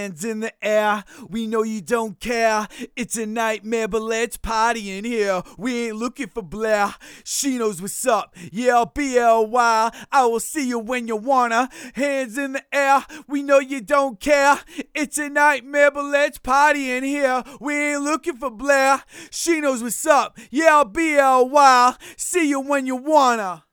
Hands in the air, we know you don't care. It's a nightmare, but let's party in here. We ain't looking for Blair. She knows what's up. Yeah, I'll be a while. I will see you when you wanna. Hands in the air, we know you don't care. It's a nightmare, but let's party in here. We ain't looking for Blair. She knows what's up. Yeah, I'll be a while. See you when you wanna.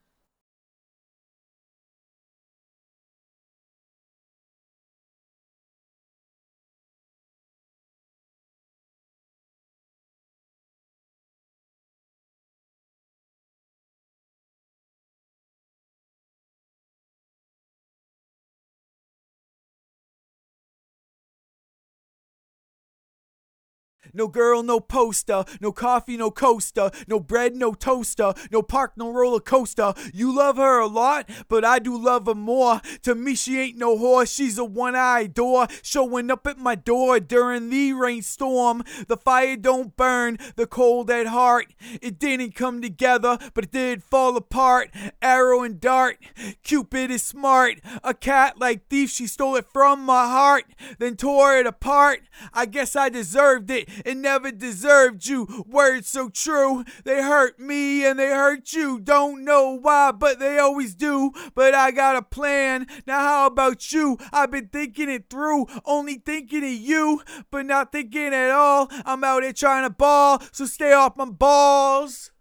No girl, no poster, no coffee, no coaster, no bread, no toaster, no park, no roller coaster. You love her a lot, but I do love her more. To me, she ain't no horse, she's a one-eyed door, showing up at my door during the rainstorm. The fire don't burn, the cold at heart. It didn't come together, but it did fall apart. Arrow and dart, Cupid is smart. A cat like thief, she stole it from my heart, then tore it apart. I guess I deserved it and never deserved you. Words so true, they hurt me and they hurt you. Don't know why, but they always do. But I got a plan. Now how about you? I've been thinking it through, only thinking of you, but not thinking at all. I'm out here trying to ball, so stay off my balls.